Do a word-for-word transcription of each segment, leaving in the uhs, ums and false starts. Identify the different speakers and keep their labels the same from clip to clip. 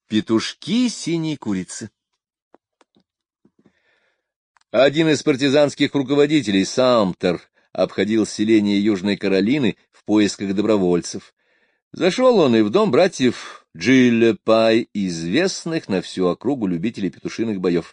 Speaker 1: Петушки синей курицы. Один из партизанских руководителей, Самтер, обходил селение Южной Каролины в поисках добровольцев. Зашел он и в дом братьев Джиллепай, известных на всю округу любителей петушиных боев.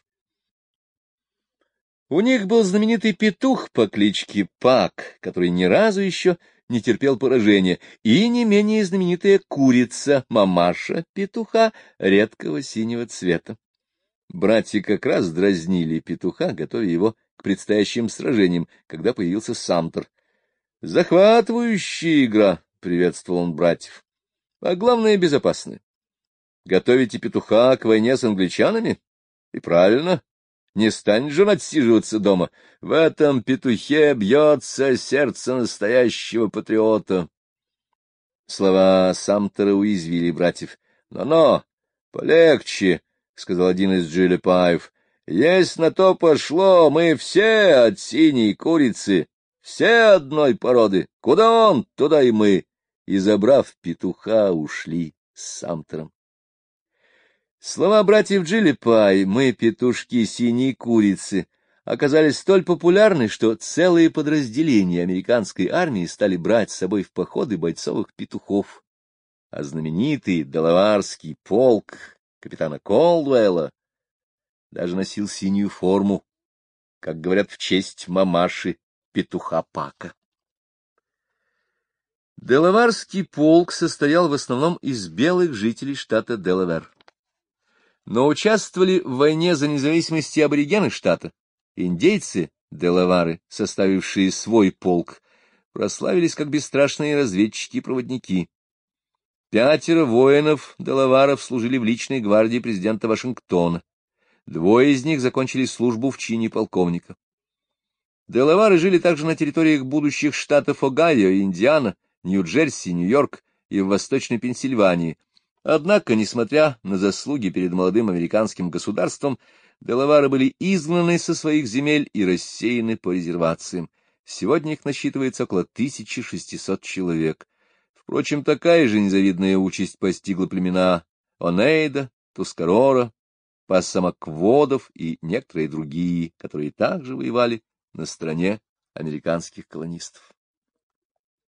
Speaker 1: У них был знаменитый петух по кличке Пак, который ни разу еще не терпел поражения, и не менее знаменитая курица, мамаша петуха, редкого синего цвета. Братья как раз дразнили петуха, готовя его к предстоящим сражениям, когда появился Самтер. — Захватывающая игра, — приветствовал он братьев, — а главное — безопасная. Готовите петуха к войне с англичанами? И правильно. Не станет же он отсиживаться дома. В этом петухе бьется сердце настоящего патриота. Слова Самтера уязвили братьев. Но — Но-но, полегче, — сказал один из Джиллепаев. — Если на то пошло, мы все от синей курицы, все одной породы. Куда он, туда и мы. И, забрав петуха, ушли с Самтером. Слова братьев Джиллепай «мы петушки синей курицы» оказались столь популярны, что целые подразделения американской армии стали брать с собой в походы бойцовых петухов, а знаменитый Делаварский полк капитана Колдуэлла даже носил синюю форму, как говорят, в честь мамаши петуха Пака. Делаварский полк состоял в основном из белых жителей штата Делавэр. Но участвовали в войне за независимость аборигены штата. Индейцы Делавары, составившие свой полк, прославились как бесстрашные разведчики и проводники. Пятеро воинов Делаваров служили в личной гвардии президента Вашингтона. Двое из них закончили службу в чине полковника. Делавары жили также на территориях будущих штатов Огайо и Индиана, Нью-Джерси, Нью-Йорк и в Восточной Пенсильвании. Однако, несмотря на заслуги перед молодым американским государством, Делавары были изгнаны со своих земель и рассеяны по резервациям. Сегодня их насчитывается около тысячи шестисот человек. Впрочем, такая же незавидная участь постигла племена Онейда, Тускарора, Пассамакводов и некоторые другие, которые также воевали на стороне американских колонистов.